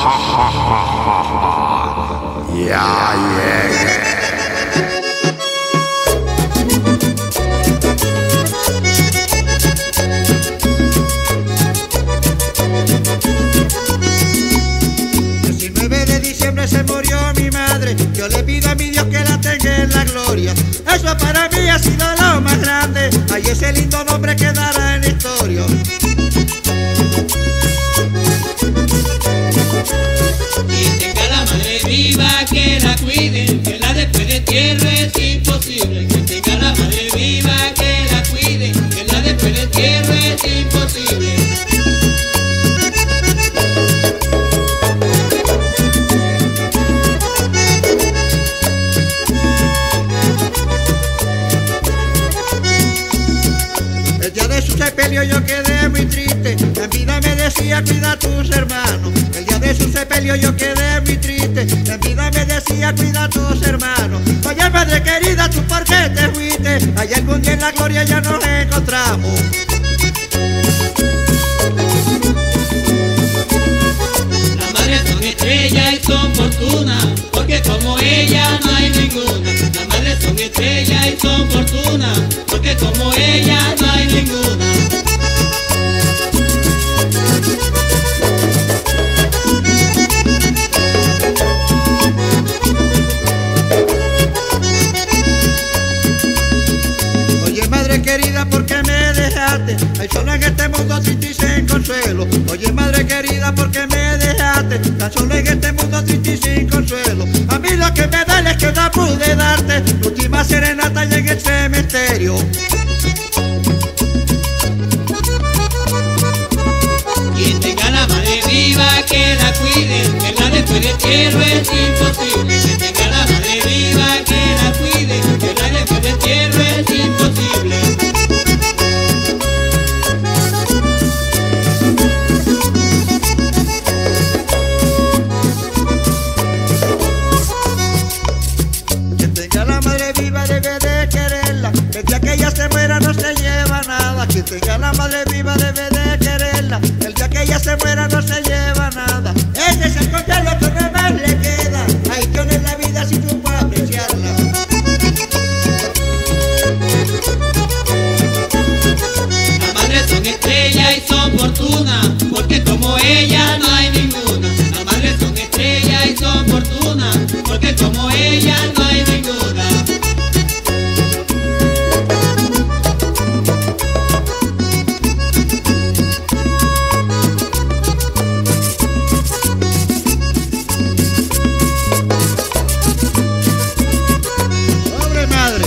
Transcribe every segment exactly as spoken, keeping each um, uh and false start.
Ya llegué. diecinueve de diciembre se murió mi madre. Yo le pido a mi Dios que la tenga en la gloria. Eso para mí ha sido lo más grande. Ay, ese lindo nombre quedará en la historia. Quien tenga la madre viva, que la cuide, que la después de entierro es imposible. Quien tenga la madre viva, que la cuide, que la después de entierro es imposible. El día de su sepelio yo quedé muy triste. En vida me decía cuida a tus hermanos. El día de su sepelio yo quedé muy triste. En vida me decía cuida a tus hermanos. Oye madre querida, ¿tú por qué te fuiste? Allá algún día en la gloria ya nos encontramos. Las madres son estrellas y son fortunas, porque como ella no hay ninguna. Las madres son estrellas y son fortunas, porque como ella no hay ninguna. Oye madre querida, ¿por qué me dejaste? Hay solo en este mundo triste y sin consuelo. Oye madre querida, ¿por qué me dejaste? Tan solo en este mundo triste y sin consuelo. A mí lo que me duele es que no pude darte tu última serenata y en el cementerio. Quien tenga la madre viva, que la cuide, que la después de entierro es imposible. Quien tenga la madre viva, que la cuide, que la después de entierro es imposible. Quien tenga la madre viva debe de quererla. El día que ella se muera no se lleva nada. Quien tenga la madre viva debe de quererla. El día que ella se muera no se lleva nada. Ese es el consuelo que nada más le queda. Ahí tienes la vida si tú puedes apreciarla. Las madres son estrellas y son fortunas, porque como ella no hay ninguna. Las madres son estrellas y son fortunas, porque como ella no hay ninguna. Pobre madre.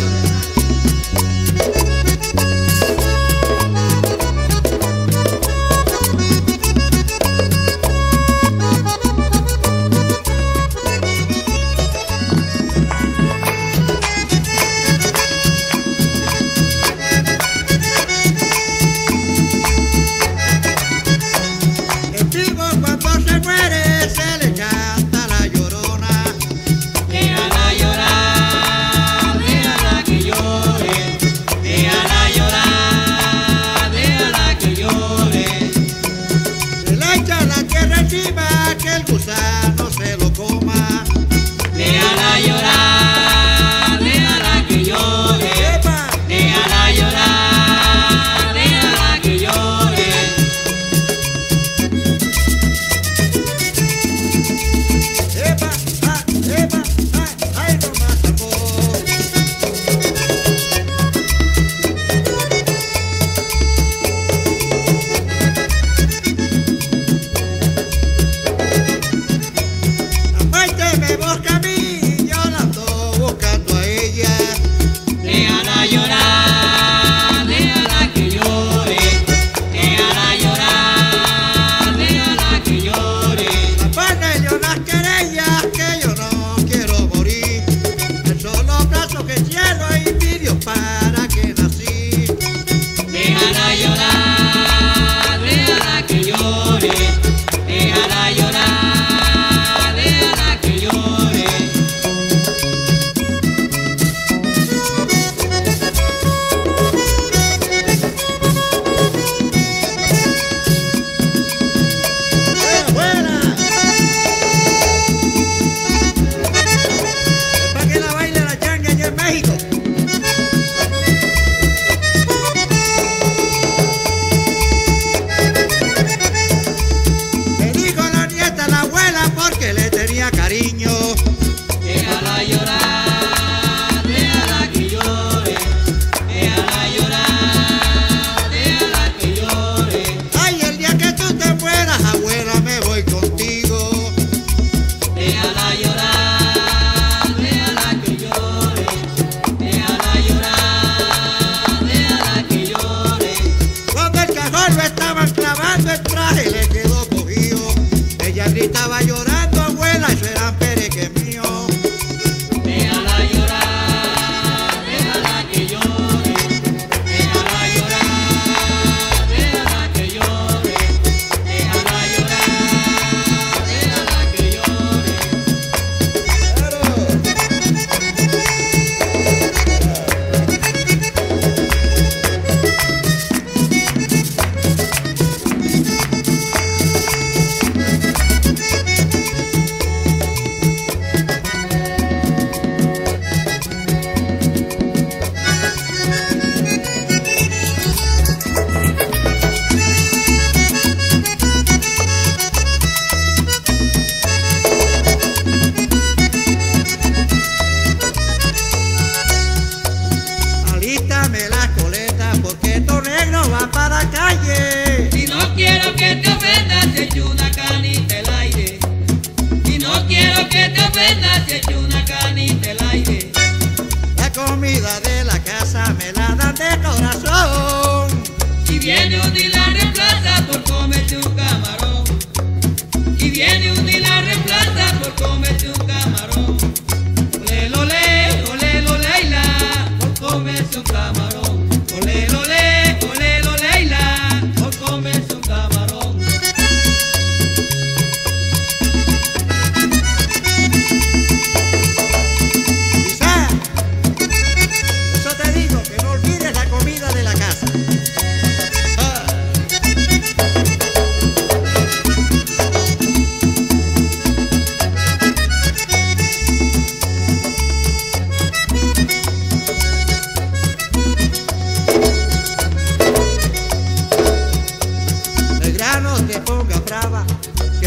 En vivo cuando se muere se le canta la llorona. Déjala llorar, déjala que llore, déjala llorar, déjala que llore. Se le echa la tierra encima que el gusano se lo coma. Déjala llorar, déjala que llore, ¡Epa! déjala llorar, déjala que llore. ¡Epa! ¡Ah! ¡Epa! ¡Ah! ¡Ay, no más tambor! Amaite me busca a mí, yo la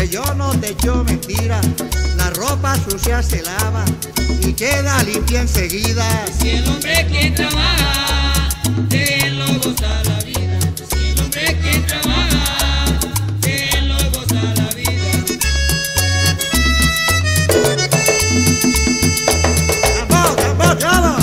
que yo no te echo mentira, la ropa sucia se lava y queda limpia enseguida. Si el hombre que trabaja, de él lo goza la vida. Si el hombre que trabaja, de él lo goza la vida. ¡Vamos, vamos, vamos!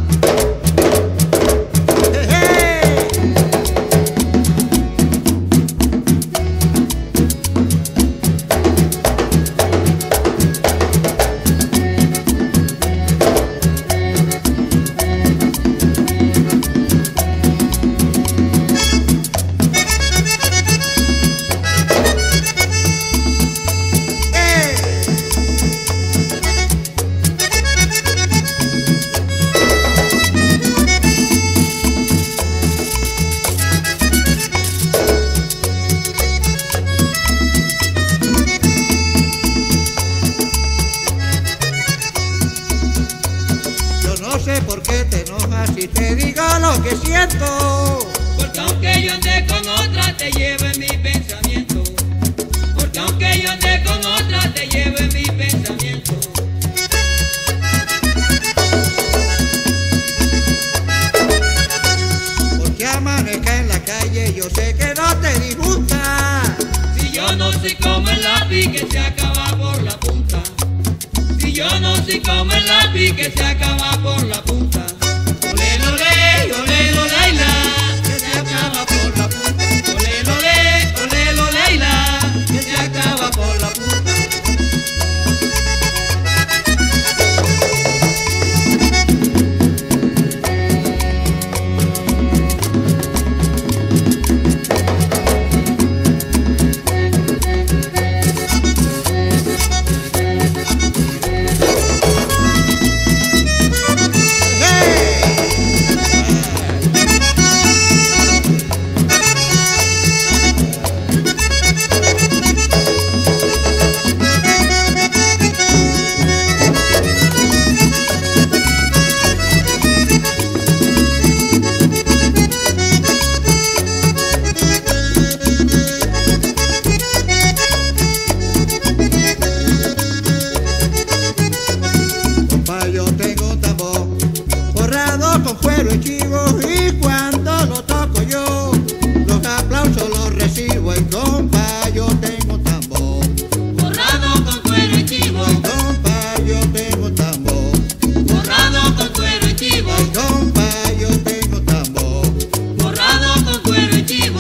No sé por qué te enojas si te digo lo que siento. Porque aunque yo ande con otra te llevo en mi pensamiento. Porque aunque yo ande con otra te llevo en mi pensamiento. Porque amanezca en la calle yo sé que no te disgusta. Si yo no soy como el lápiz que se acaba por la punta. Si yo no soy como el lápiz que se acaba por la punta. Olé, olé, olé, olé, que se acaba por la punta. Olé, olé, olé, olé, que se acaba por la punta. Con cuero y chivo y cuando lo toco yo los aplausos los recibo. Y compa yo tengo un tambor borrado con cuero y chivo. Y compa yo tengo un tambor borrado con cuero y chivo. Y compa yo tengo un tambor borrado con cuero y chivo.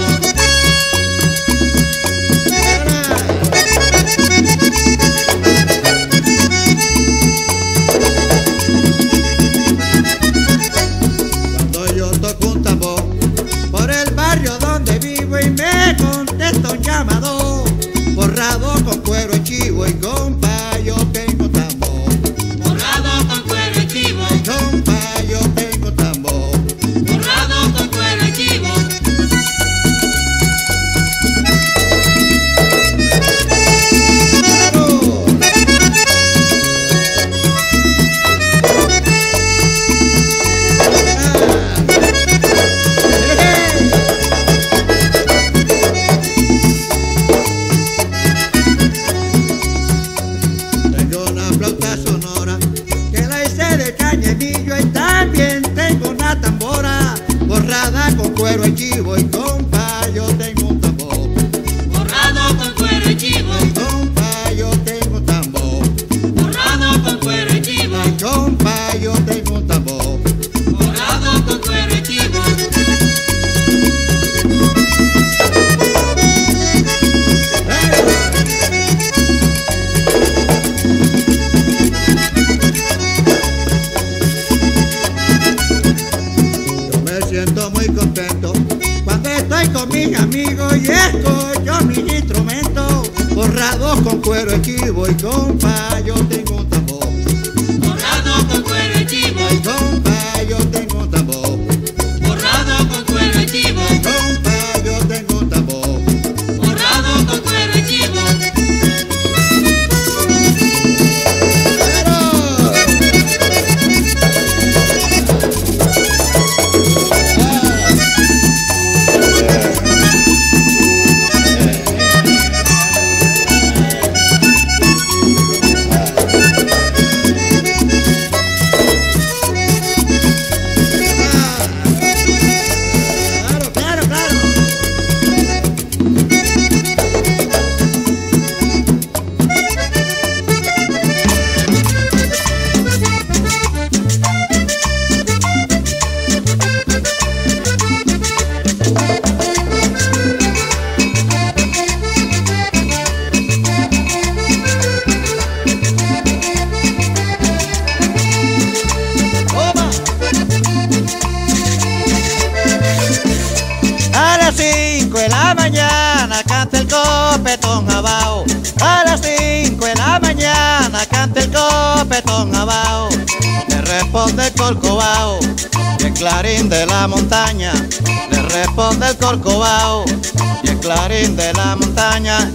Llamado borrado con cuero y chivo. Y compa yo tengo tambor borrado con cuero y chivo. Y compa yo tengo tambor borrado con cuero y chivo. Y también tengo una tambora borrada con cuero y chivo. Y compa yo tengo un tambor borrado con cuero y chivo. Y compa yo tengo un tambor borrado con cuero y chivo. Y compa yo tengo un tambor borrado con cuero y chivo. Siento muy contento cuando estoy con mis amigos y escucho mis instrumentos borrados con cuero y chivo. Y compa yo tengo un tambor borrado con cuero y chivo. Y compa yo tengo un tambor borrado con cuero y chivo. Y compa yo tengo un tambor borrado con cuero y chivo. responde el Corcovado y el clarín de la montaña. Le responde el Corcovado y el clarín de la montaña.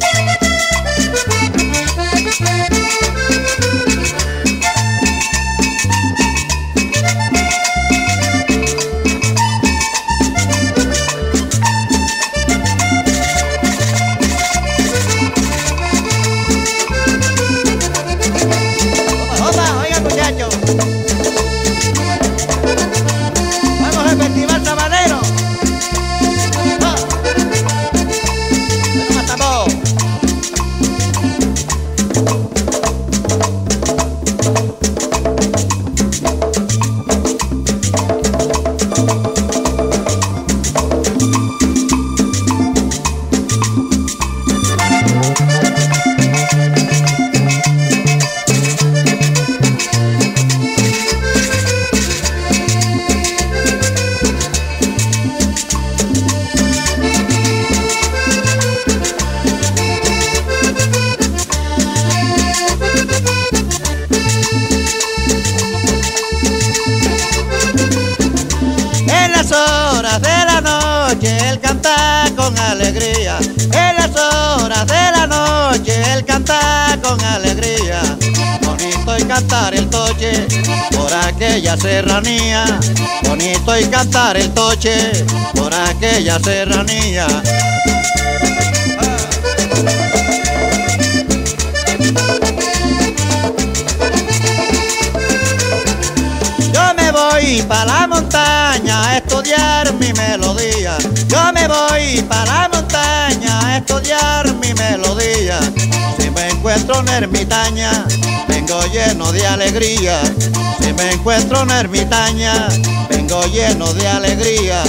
Vamos al Festival Sabanero. ¡Oh! ¡No matamos! Horas de la noche él canta con alegría, en las horas de la noche él canta con alegría. Bonito y cantar el toche por aquella serranía, bonito y cantar el toche por aquella serranía. Yo me voy para la montaña a estudiar mi melodía. Yo me voy para la montaña a estudiar mi melodía. Si me encuentro una ermitaña, vengo lleno de alegría. Si me encuentro una ermitaña, vengo lleno de alegría.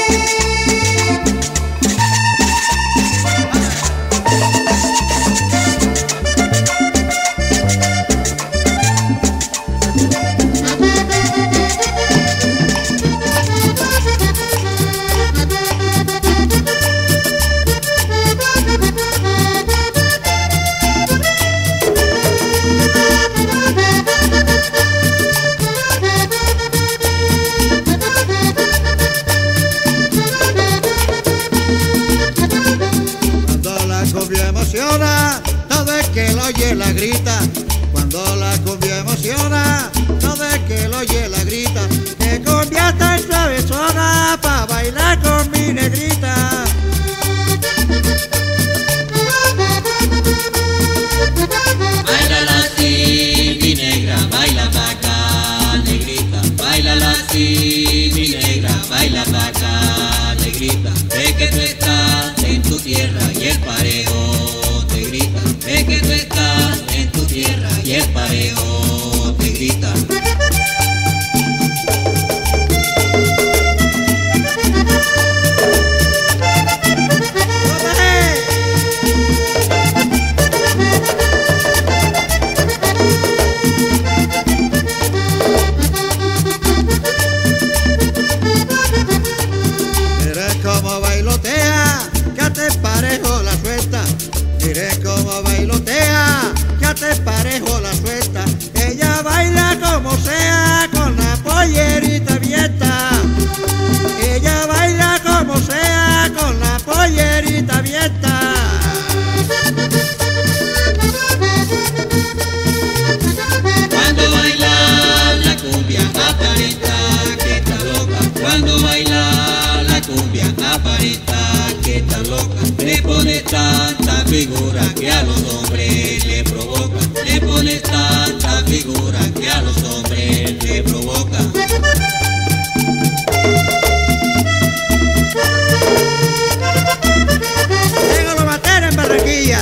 Todo el que lo oye la grita, cuando la cumbia emociona, todo el que lo oye la grita, que cumbia tan suavezona pa' bailar con mi negrita. Báilala así, mi negra, baila pa' acá, negrita. Báilala así, mi negra, baila pa' acá, negrita. Ve que tú estás en tu tierra y el parejo te grita. Ve que tú estás en tu tierra y el parejo te grita. Mire cómo bailotea, ya te parejo la suelta. Ella baila como sea, con la pollerita abierta. Ella baila como sea, con la pollerita abierta. Cuando baila la cumbia aparenta que está loca. Cuando baila la cumbia aparenta que está loca. Le pone tanta figura que a los hombres le provoca. Le pone tanta figura que a los hombres le provoca. Tengo los bateros en Barranquilla.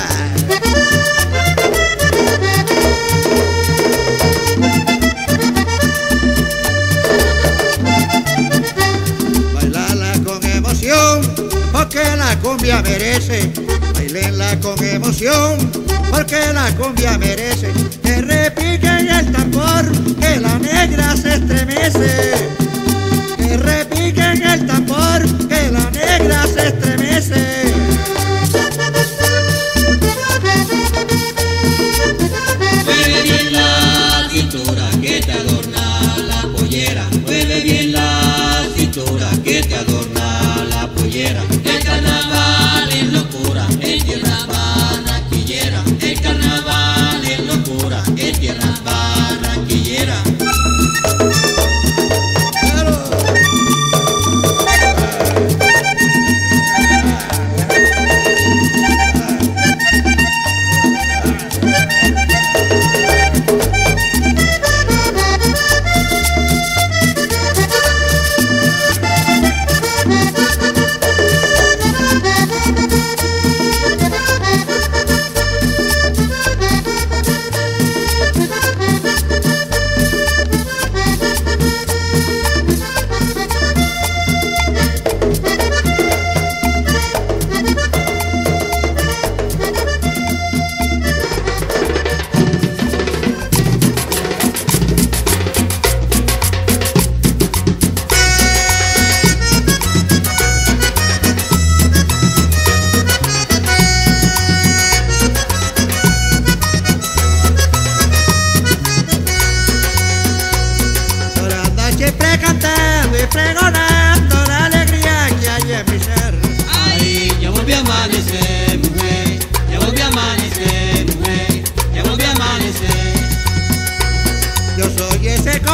Bailala con emoción, porque la cumbia merece. Bailenla con emoción, porque la cumbia merece. Que repiquen el tambor, que la negra se estremece. Que repiquen el tambor, que la negra se estremece. Mueve bien la cintura que te adorna la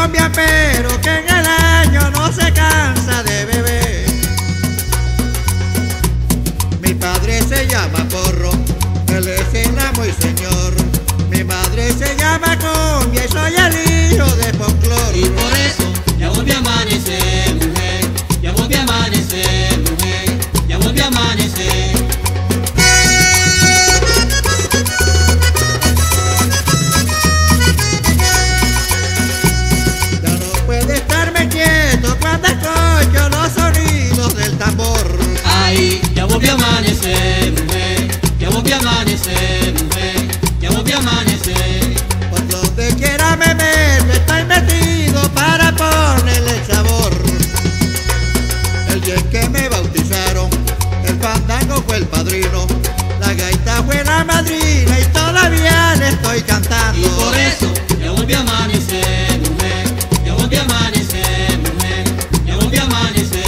cumbia, pero que en el año no se cansa de beber. Mi padre se llama Porro, él es el amo y señor. Mi madre se llama Cumbia y soy el hijo de folclor. Y por eso ya volvió a amanecer, mujer, ya volvió a amanecer, mujer, ya volvió a amanecer. Ya no puede estarme quieto cuando escucho los sonidos del tambor. Ay, ya volvió a amanecer, mujer, ya volvió a amanecer, mujer, ya volvió a amanecer. Por donde quiera me meto, estoy metido para ponerle el sabor. El día en que me bautizaron, el fandango fue el padrino, la gaita fue la madrina y todavía le estoy cantando. Y por eso ya volvió a amanecer, mujer, ya volvió a amanecer, mujer, ya volvió a amanecer.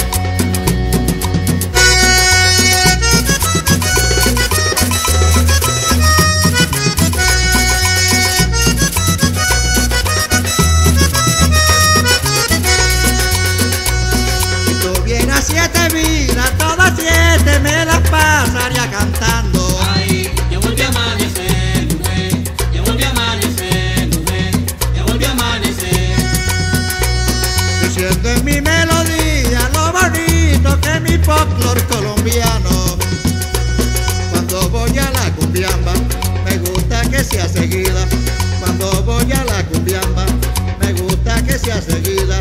Siete vidas, todas siete me las pasaría cantando. Ay, ya volvió a amanecer, mujer, ya volvió a amanecer, mujer, ya volvió a amanecer. Diciendo en mi melodía lo bonito que es mi folclor colombiano. Cuando voy a la cumbiamba, me gusta que sea seguida. Cuando voy a la cumbiamba, me gusta que sea seguida.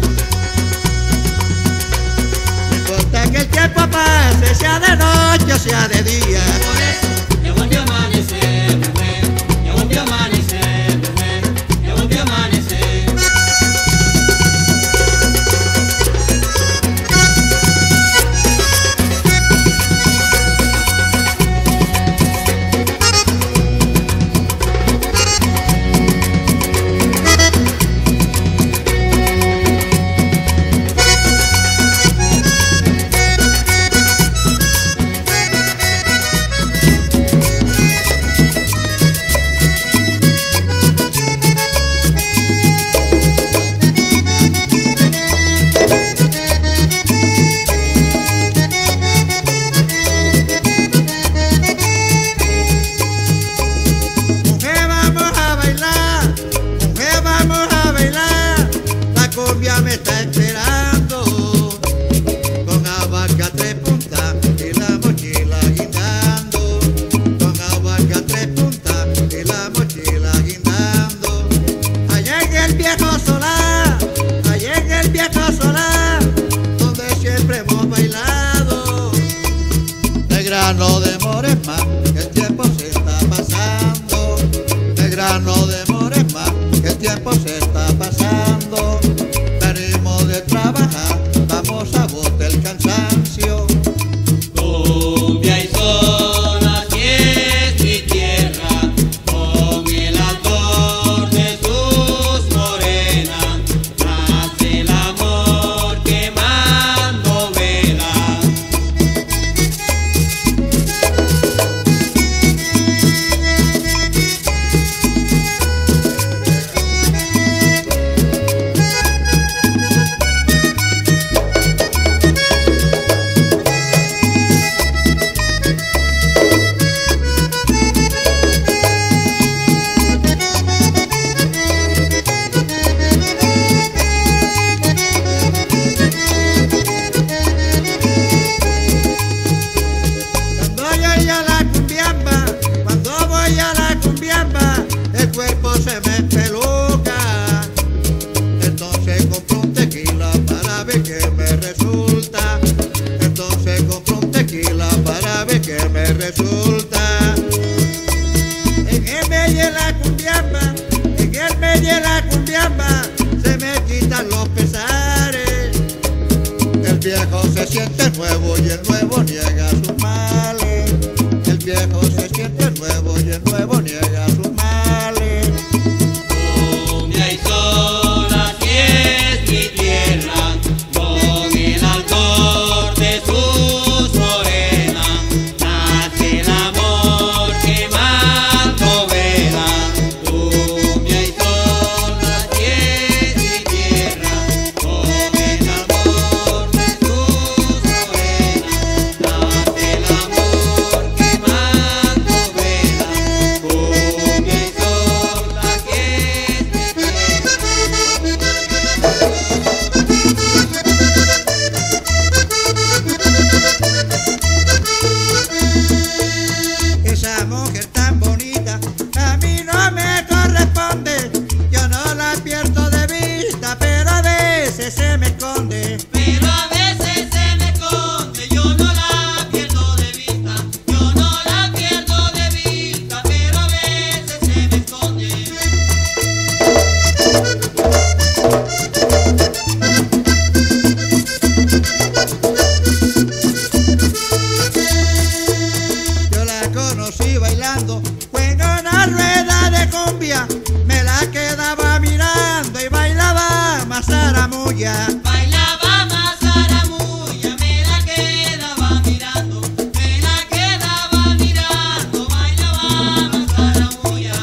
Que el tiempo pase, sea de noche o sea de día. Por eso ya volvió a amanecer, mujer, ya volvió a amanecer, mujer, ya volvió a amanecer. Me está esperando con abarca tres puntas y la mochila guindando, con abarca tres puntas y la mochila guindando. Allá en el viejo solar, allá en el viejo solar, donde siempre hemos bailado. Negra, no demores más, que el tiempo se está pasando. Negra, no demores más, que el tiempo se está pasando. De trabajar, vamos a botar el cansancio. Cumbia y son, así es mi tierra, con el ardor de sus morenas, nace el amor quemando velas. Se me espeluca, entonces compro un tequila para ver qué me resulta. Entonces compro un tequila para ver qué me resulta. En el medio de la cumbiamba, en el medio de la cumbiamba, se me quitan los pesares. El viejo se siente nuevo y el nuevo niega sus males. El viejo se siente nuevo y el nuevo niega sus males. Cumbia y sol, así es mi tierra, con el ardor de sus morenas, nace el amor quemando velas. Cumbia y sol, así es mi zaramulla. Bailaba más zaramulla, me la quedaba mirando, me la quedaba mirando, bailaba más zaramulla.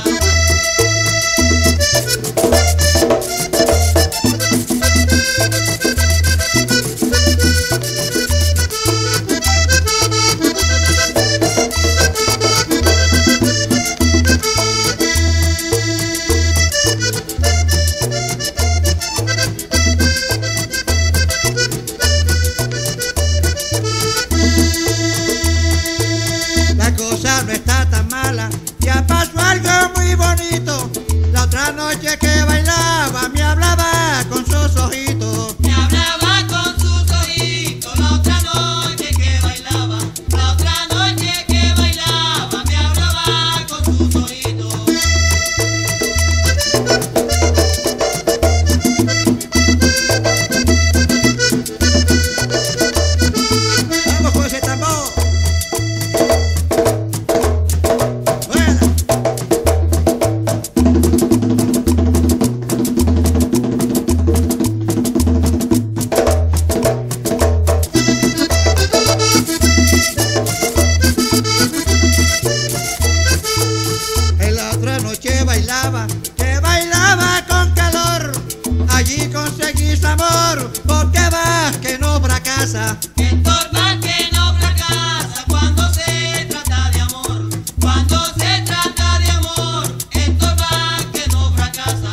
La cosa no está tan mala, ya pasó algo muy bonito. La otra noche que bailaba me hablaba con sus ojitos. Me hablaba con sus ojitos, la otra noche que bailaba, la otra noche que bailaba, me hablaba con sus ojitos. Vamos con ese tambor. Buena. En la otra noche bailaba, que bailaba con calor. Allí conseguí amor, porque vas que no fracasa. Estorba que no fracasa cuando se trata de amor, cuando se trata de amor, estorba que no fracasa.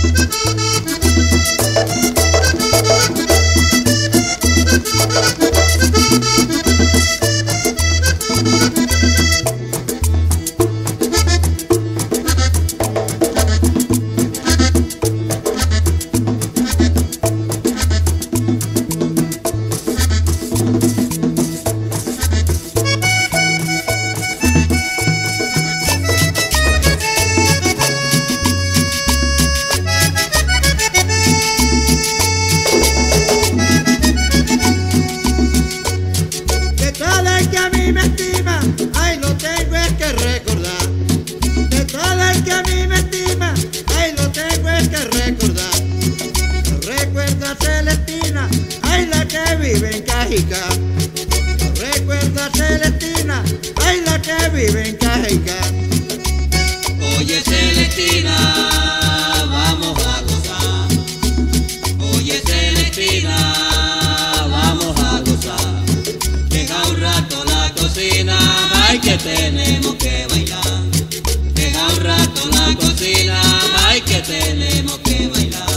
De todo el que a mí me estima, ay, lo tengo es que recordar. De todo el que a mí me estima, ay, lo tengo es que recordar. Yo recuerdo a Celestina, ay, la que vive en Cajica. Yo recuerdo a Celestina, ay, la que vive en Cajica. Oye Celestina, vamos a gozar. Oye Celestina, vamos a gozar. Deja un rato la cocina, ay que tenemos que bailar. Deja un rato la cocina, ay que tenemos que bailar.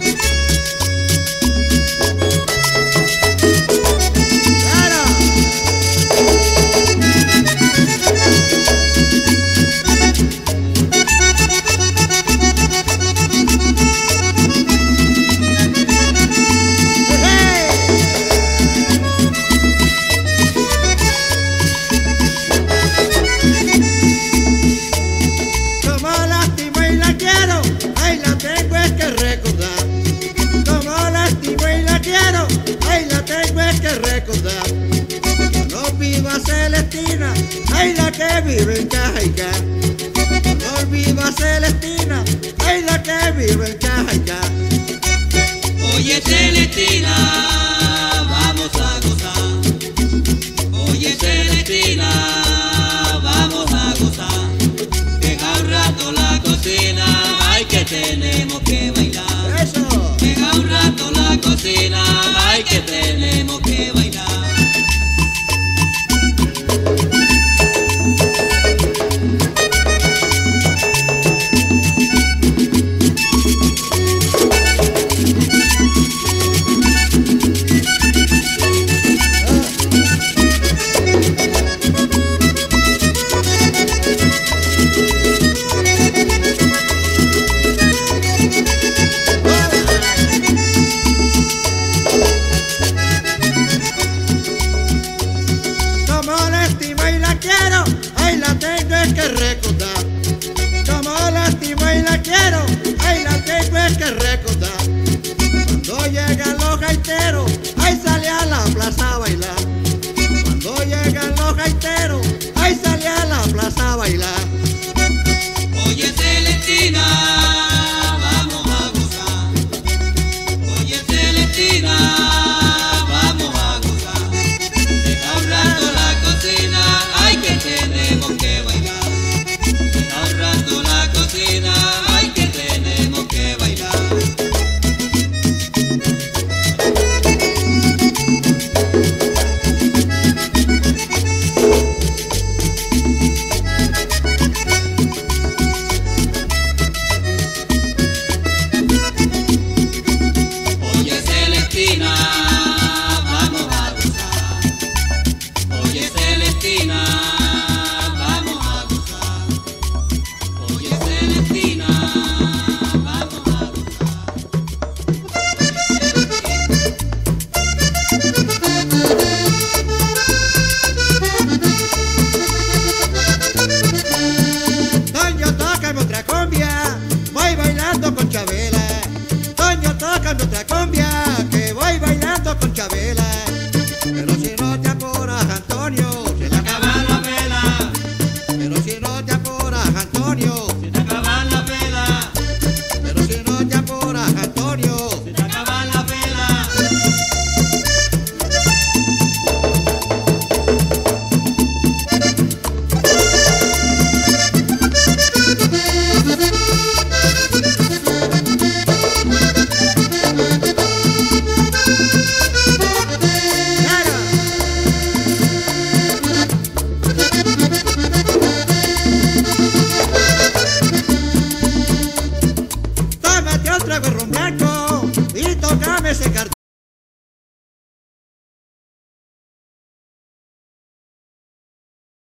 ¡Claro! Como lastimo y la quiero, ay, la tengo es que recordar. Como lastimo y la quiero, ay, la tengo es que recordar. Yo no olvido a Celestina, ay, la que vive en Cajica. Yo no olvido a Celestina, ay, la que vive en Cajica. Oye Celestina,